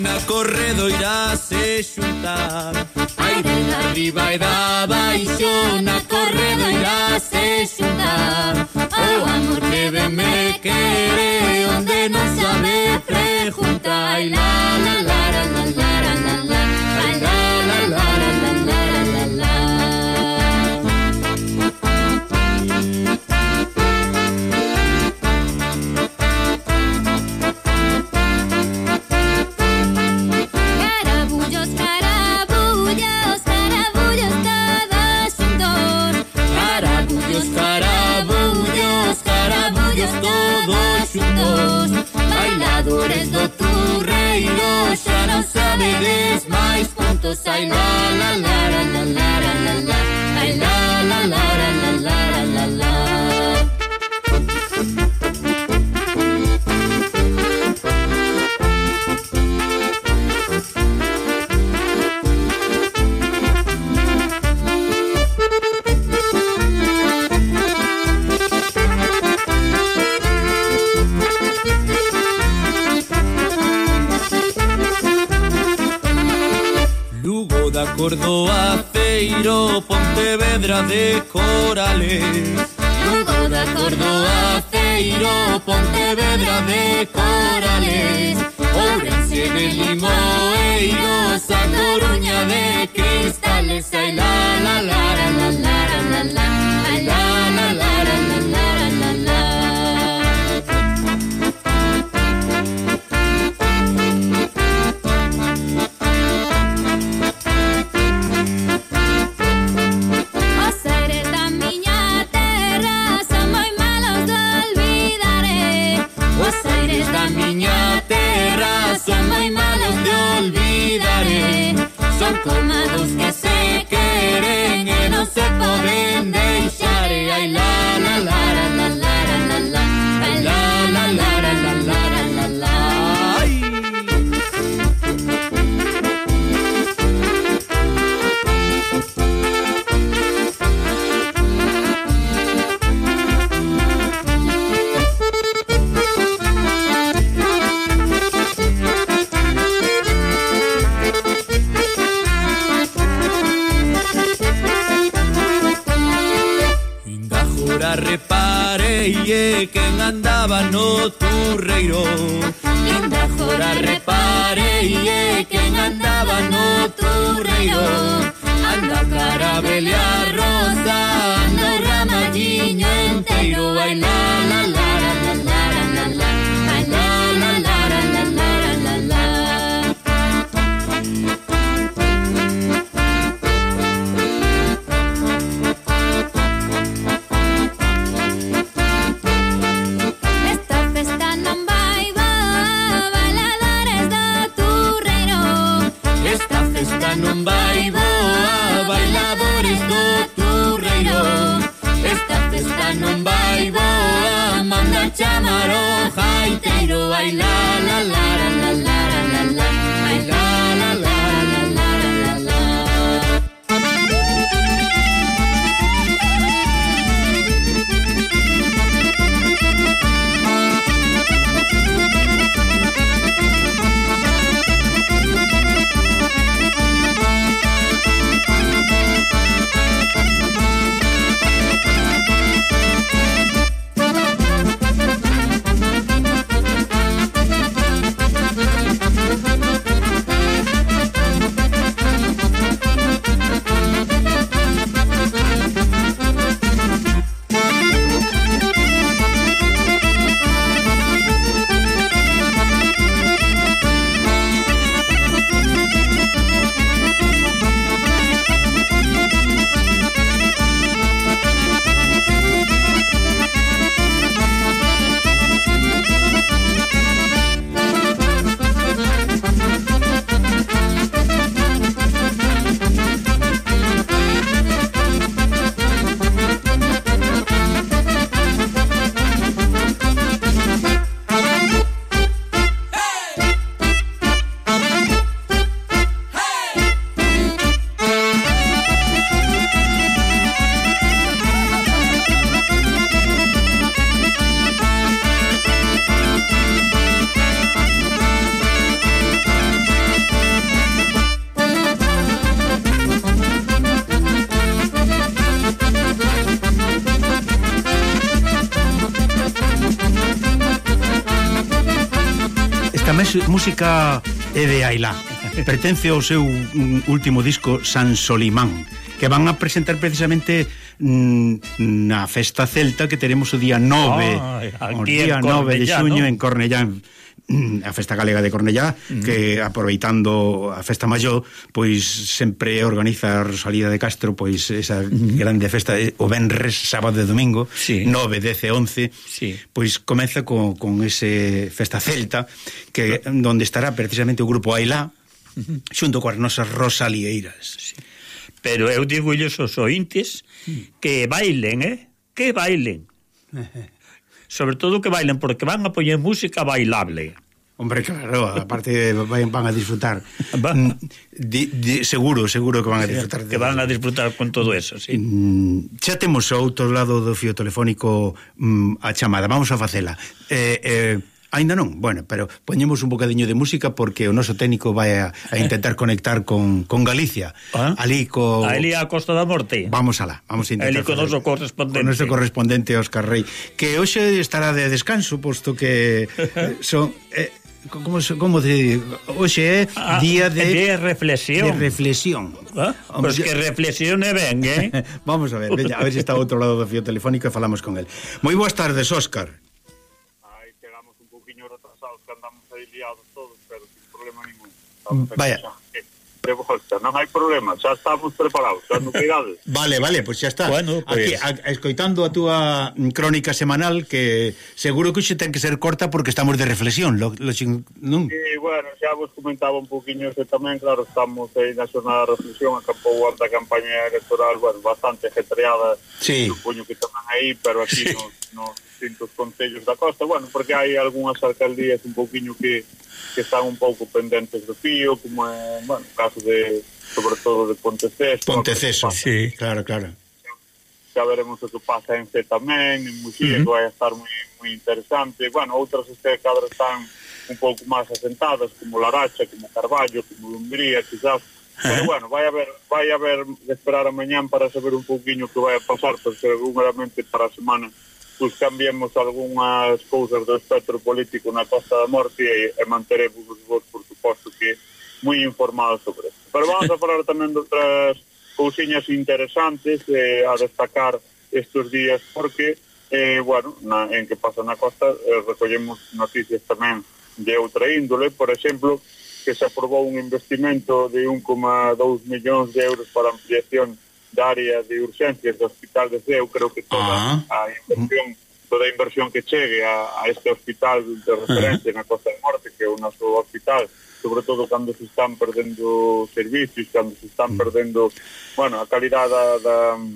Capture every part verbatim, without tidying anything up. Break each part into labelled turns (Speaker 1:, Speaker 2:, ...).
Speaker 1: Na corredoira se xuntar, ai de arriba e da baixo, na corredoira se xuntar. O amor que de me quere, onde non sabe preguntar. Ai la la la la la la la la, ai la la la la la la la la. Todos xuntos, bailadores do Turreiro, xa non sabedes máis puntos. Ai la la la la la la la la, ai la la la la la la la la. Cordoa, Feiro, Pontevedra de Corales. Lugo da Cordoa, Feiro, Pontevedra de Corales. Ourense de Limoeiros, a Coruña de Cristales. Ai la la la la la la la la, ai la la la la la la la la. Son moi malos de olvidaré, son como dos que se queren e non se poden deixar. Ai la la la la la la la la, ai la la la la la la la la. Reparei quen andaba no Turreiro. Linda jora reparei quen andaba no Turreiro. Anda carabel a rosa, anda o ramalliño enteiro. Ai la la la la la la la la, ai la la la la la la la la. Non vai boa, bailadores do Turreiro. Esta festa non vai boa, manda chamar o gaiteiro. Ai la la la la la la la, ai la la la la la la la.
Speaker 2: música é de Ailá. Pertence ao seu um, último disco San Solimán, que van a presentar precisamente mm, na festa celta que teremos o día nove, oh, o día nove de xuño, ¿no? En Cornellán, a festa galega de Cornellá, mm. que aproveitando a festa maior, pois sempre organiza a Rosalía de Castro, pois esa mm. grande festa o venres, sábado e domingo, sí. nove, dez e once, sí. Pois comeza con, con ese festa celta que mm. donde estará precisamente o grupo Ailá mm. xunto coas nosas Rosalieiras.
Speaker 3: Sí. Pero eu digo ellos os ointes mm. que bailen, eh? Que bailen. Sobre todo que bailen, porque van a poñer música bailable.
Speaker 2: Hombre, claro, aparte van, van a disfrutar. di, di, seguro, seguro que van a disfrutar.
Speaker 3: Que van a disfrutar con todo eso, sí.
Speaker 2: Xa temos ao outro lado do fío telefónico mm, a chamada, vamos a facela. Eh, eh, Ainda non, bueno, pero poñemos un bocadiño de música porque o noso técnico vai a, a intentar conectar con, con Galicia. ¿Ah? Ali co...
Speaker 3: Ali a Costa da Morte.
Speaker 2: Vamos alá, vamos a intentar.
Speaker 3: Ali con o noso correspondente.
Speaker 2: Con o noso correspondente Óscar Rey, que hoxe estará de descanso, posto que son... Eh, como, como de... Hoxe é ah, día de...
Speaker 3: De reflexión.
Speaker 2: De reflexión.
Speaker 3: ¿Ah? Pois pues que reflexione ben, eh?
Speaker 2: Vamos a ver, veña, a ver se si está ao outro lado do fío telefónico e falamos con el. Moi boas tardes, Óscar.
Speaker 4: Que andamos aí liados todos, pero sin problema ningún.
Speaker 2: Vaya.
Speaker 4: De volta, non hai problema, xa estamos preparados, xa non quedades.
Speaker 2: Vale, vale, pois pues xa está.
Speaker 3: Bueno,
Speaker 2: Aquí,
Speaker 3: pues...
Speaker 2: a, escoitando a túa crónica semanal, que seguro que xe ten que ser corta porque estamos de reflexión, lo, lo, non?
Speaker 4: Sí, bueno, xa vos comentaba un poquinho ese tamén, claro, estamos aí na xornada de reflexión, acabou a campaña electoral, bueno, bastante ajetreada,
Speaker 2: sí.
Speaker 4: Supoño que tamén aí, pero aquí sí. nos, nos distintos concellos da costa, bueno, porque hai algunhas alcaldías un poquinho que que están un pouco pendentes do fío, como é, bueno, o caso de, sobre todo de Ponteceso.
Speaker 2: Ponteceso, sí, claro, claro.
Speaker 4: Xa veremos o que pasa en C tamén, en Muxía, uh -huh. que vai a estar moi, moi interesante. Bueno, outras este cadro están un pouco máis asentadas, como Laracha, como Carballo, como Lumbría, quizás. Pero bueno, vai a haber, vai a haber de esperar a mañán para saber un pouquinho o que vai a pasar, pero seguramente para a semana pues cambiemos algunhas cousas do espectro político na Costa da Morte e, e manteremos vos, por suposto, que moi informados sobre isso. Pero vamos a falar tamén de outras cousiñas interesantes eh, a destacar estes días, porque, eh, bueno, na, en que pasa na Costa, eh, recollemos noticias tamén de outra índole, por exemplo, que se aprobou un investimento de un coma dous millóns de euros para ampliación da área de urgencias do Hospital de Ceu. Creo que toda ah. a inversión toda a inversión que chegue a, a este hospital de referencia uh -huh. na Costa da Morte, que é o noso hospital, sobre todo cando se están perdendo servicios, cando se están perdendo, bueno, a calidade da, da,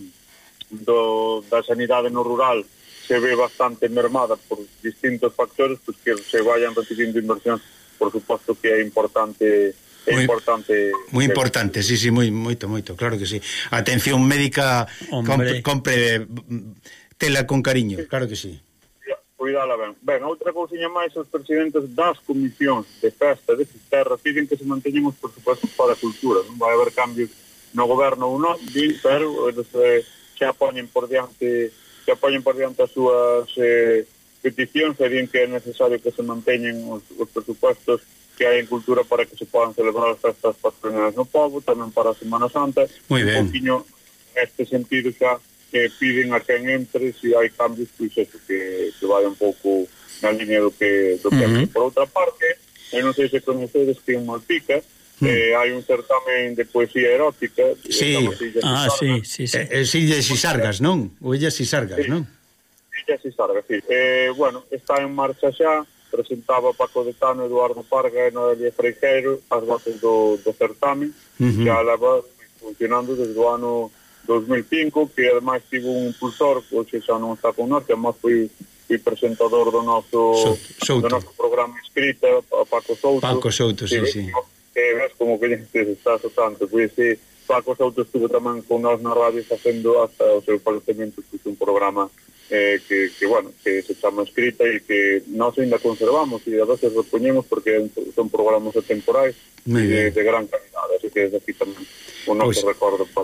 Speaker 4: do, da sanidade no rural se ve bastante mermada por distintos factores, pues que se vayan recibindo inversións, por suposto que é importante. É muy importante.
Speaker 2: Moi importante, sí, sí, moi, moito, moito, claro que sí. Atención médica, compre, compre tela con cariño, sí. Claro que sí.
Speaker 4: Cuidala ben. Ben, outra cousiña máis, os presidentes das comisións de festa de Fisterra piden que se manteñemos, por suposto, para a cultura. Non vai haber cambios no goberno ou non, pero eles eh, se apoñen por diante, se apoñen por diante as súas eh, peticións, e din que é necesario que se manteñen os, os presupuestos que hai en cultura para que se podan celebrar as festas patronais no povo, tamén para a Semana Santa.
Speaker 2: Muy ben.
Speaker 4: Un poquinho neste sentido xa que piden a quen entre, se si hai cambios, pois eso, que, que vai un pouco na línea do que do que uh -huh. Por outra parte, eu non sei se conocedes que en Malpica uh -huh. eh, hai un certamen de poesía erótica.
Speaker 2: Sí, ah, sí, sí, sí. Eh, Sillas e Sargas, non? Ou Illas e Sargas, sí. Non?
Speaker 4: Illas e Sargas, sí. Eh, bueno, está en marcha xa, presentaba Paco de Tano, Eduardo Parga e Noelia Freijeiro as bases do, do certamen, uh -huh. que leva funcionando desde o ano dos mil cinco, que ademais tivo un impulsor, que xa non está con nós, que además foi, foi presentador do noso, so, do noso programa escrita, Paco Souto.
Speaker 2: Paco Souto, sí,
Speaker 4: que,
Speaker 2: sí.
Speaker 4: Que ves como que dices, está tanto, pois sí, Paco Souto estuvo tamén con nós na radio facendo hasta o seu falecemento, que foi un programa Eh, que, que, bueno, que se chama escrita e que nós ainda conservamos e a veces repoñemos porque son programas atemporais e de, de gran calidad, así que desde aquí tamén o noso pues, recordo para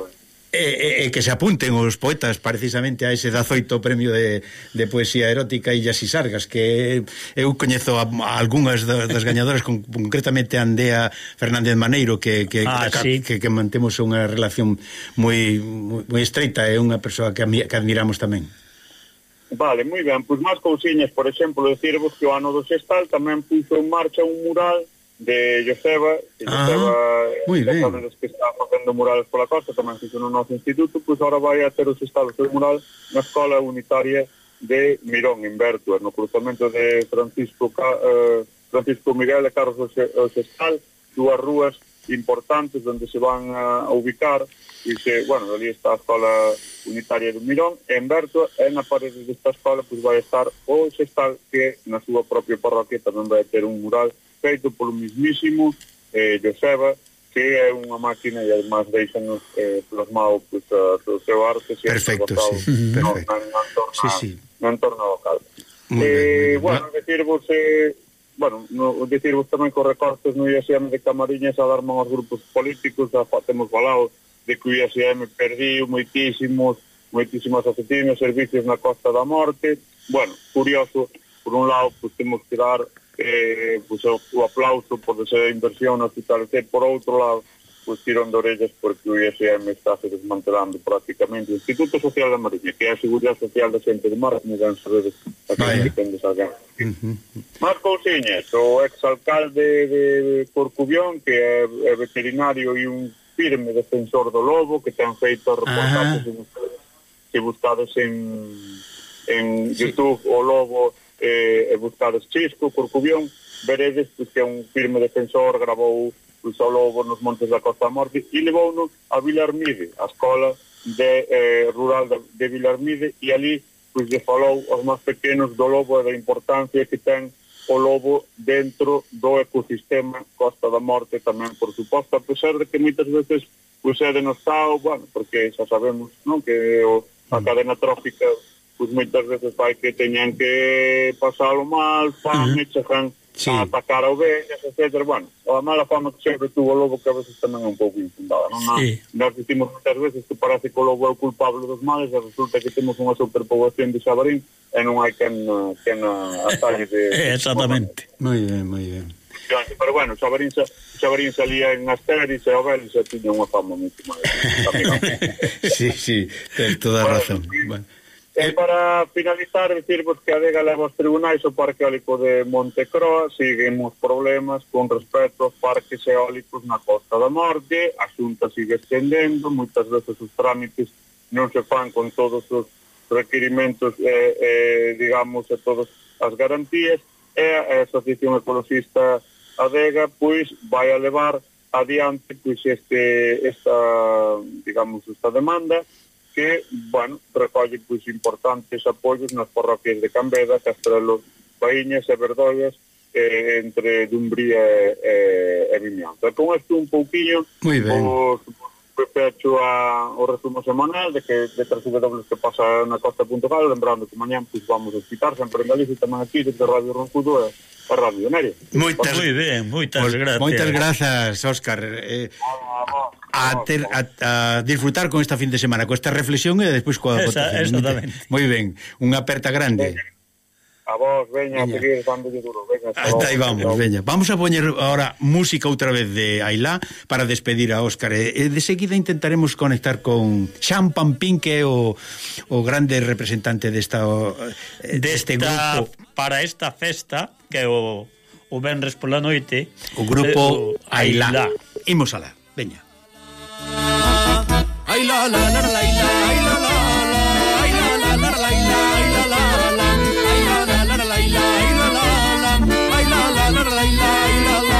Speaker 2: E, e que se apunten os poetas precisamente a ese dazoito premio de, de poesía erótica Illas e Sargas, que eu coñezo a, a algunhas das gañadoras, con, concretamente a Andea Fernández Maneiro, que, que,
Speaker 3: ah,
Speaker 2: que,
Speaker 3: sí.
Speaker 2: que, que mantemos unha relación moi, moi, moi estreita, é unha persoa que, que admiramos tamén.
Speaker 4: Vale, moi ben, pois máis cousiñas, por exemplo, decirvos que o ano do Sextal tamén puxo en marcha un mural de Joseba, que
Speaker 2: ah,
Speaker 4: Joseba,
Speaker 2: moi ben,
Speaker 4: sabedes que está facendo murales pola costa, tamén fixo no noso instituto, pois agora vai a ter o Sextal o seu mural na Escola Unitaria de Mirón, en Bertua, no cruzamento de Francisco eh, Francisco Miguel e Carlos o Sextal, dúas rúas importantes onde se van a, a ubicar, e se, bueno, ali está a Escola Unitaria de Mirón, en Bertua, e na parede desta escola pois vai estar o Sextal, que na súa propia parroquia tamén vai ter un mural feito polo mismísimo eh, Joseba, que é unha máquina e además deixanos eh, plasmado pues, uh, o seu arte
Speaker 2: perfecto,
Speaker 4: botado,
Speaker 2: sí,
Speaker 4: no,
Speaker 2: perfecto.
Speaker 4: no, no, entorno,
Speaker 2: sí, sí.
Speaker 4: no entorno local.
Speaker 2: Muy
Speaker 4: eh,
Speaker 2: bien, muy bien.
Speaker 4: Bueno, decirvos eh, bueno, no, decirvos tamén con recortes no I S M de Camariñas a dar man aos grupos políticos, a temos falado de que o I S M perdiu moitísimos moitísimas oficinas, servicios na Costa da Morte. Bueno, curioso, por un lado, pues, temos que dar eh, pues, o, o aplauso por esa inversión no hospital, e por outro lado, pues, tirón de orellas porque o I S M está se desmantelando prácticamente o Instituto Social da Mariña, que é a Seguridade Social da xente de Mar, como ben sabedes, a que depende de alguén. Uh-huh. Más cousiñas, o exalcalde de Corcubión, que é, é veterinario e un firme defensor do lobo, que ten feito reportajes uh-huh. que buscades en, en sí. YouTube o lobo eh, e buscades Chisco, Corcubión, veredes pues, que é un firme defensor, grabou pues, o lobo nos montes da Costa da Morte e levouno a Vilarmide, a escola de, eh, rural de, de Vilarmide, e ali pues, lle falou aos máis pequenos do lobo e da importancia que ten o lobo dentro do ecosistema Costa da Morte tamén, por suposto, a pesar de que moitas veces pues, é denostado, bueno, porque xa sabemos, non, que o, a cadena trófica pues, moitas veces vai que teñan que pasalo mal, fame, uh-huh. chegan sí. a atacar a ovellas, etcétera. Bueno, a mala fama que sempre tuvo o lobo, que a veces tamén é un pouco infundada, non? Sí. Nós dicimos moitas veces que parece que o lobo é o culpable dos males, e resulta que temos unha superpoboación de xabarín e non hai quen, quen a talle de...
Speaker 3: Exactamente.
Speaker 2: Moi ben, moi ben.
Speaker 4: Pero bueno, xabarín, xabarín salía en Asteris e Ovel e xa tiña unha fama moito máis.
Speaker 2: Sí, sí, ten toda a razón. Bueno.
Speaker 4: E para finalizar, decirvos que adega leva aos tribunais o Parque Eólico de Montecroa, seguimos problemas con respecto aos parques eólicos na Costa da Morte, a Xunta sigue extendendo, moitas veces os trámites non se fan con todos os requirimentos, eh, eh, digamos, e todas as garantías, e a Asociación Ecologista Adega, pois, vai a levar adiante, pois, este, esta, digamos, esta demanda, que, bueno, recolle pois importantes apoios nas parroquias de Cambeda, Castrelo, Baíñas e Verdoias, eh, entre Dumbría e, e, e Vimianzo. E con isto un pouquinho, os pecho a, o resumo semanal de que de tres W que pasa na Costa punto gal, lembrando que mañán pois, vamos a citar sempre en Galicia, tamén aquí, desde Radio Roncudo e a Radio Neria.
Speaker 3: Moitas, moi ben, moitas pues, gracias.
Speaker 2: Moitas grazas, Óscar. Eh, a, ter, a, a disfrutar con esta fin de semana, con esta reflexión e despois coa votación.
Speaker 3: Exactamente.
Speaker 2: Moi ben, unha aperta grande.
Speaker 4: A vos, veña, veña. A seguir dándolle duro. Veña,
Speaker 2: hasta aí vamos, veña. Vamos a poñer ahora música outra vez de Ailá para despedir a Óscar. E de seguida intentaremos conectar con Xan Pampín, que é o, o grande representante desta, deste grupo.
Speaker 3: Para esta festa, que é o, o venres pola noite,
Speaker 2: o grupo
Speaker 3: eh, o Ailá.
Speaker 2: Ailá. Imos alá, veña.
Speaker 1: Ay la la la la la ay la la la ay la la la la ay la la la ay la la la la ay la la la ay la la la la ay la la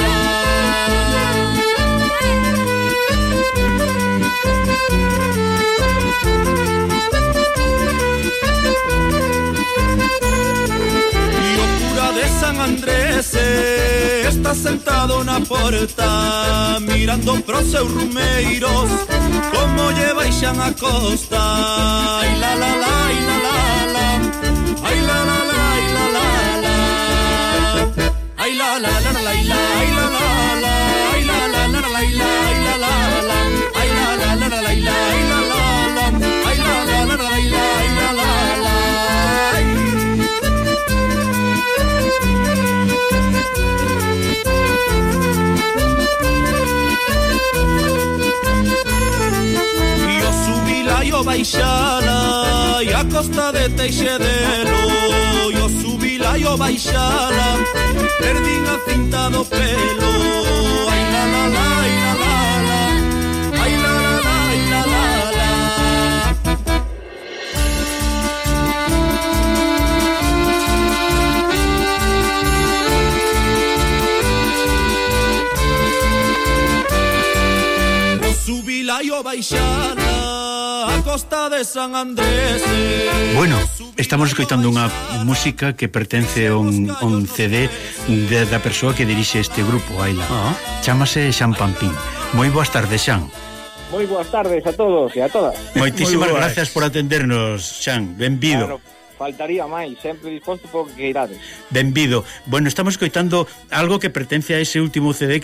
Speaker 1: de San Andrés está sentado na porta mirando pros seus rumeiros como lle baixan a costa. Ai la la la, ai la la la, ai la la la, ai la la la, ai la la la la, ai la ai la la la, ai la la la la, ai la ai la la la, ai la la la la, ai la ai la baixala e a costa de Teixedelo e o subila e o baixala perdín a cinta do pelo. Ai la la la, ai la la la, ai la la la, ai la la la. O subila e o baixala a costa de San Andrés.
Speaker 2: Bueno, estamos escoitando unha música que pertence a un, un C D de, da persoa que dirixe este grupo, Aila.
Speaker 3: Ah.
Speaker 2: Chámase Xan Pampín. Moi boas tardes, Xan.
Speaker 5: Moi boas tardes a todos e a todas.
Speaker 2: Moitísimas
Speaker 3: Moi boas.
Speaker 2: gracias por atendernos, Xan. Benvido.
Speaker 5: Claro, faltaría máis, sempre disposto por que queirades.
Speaker 2: Benvido. Bueno, estamos escoitando algo que pertence a ese último C D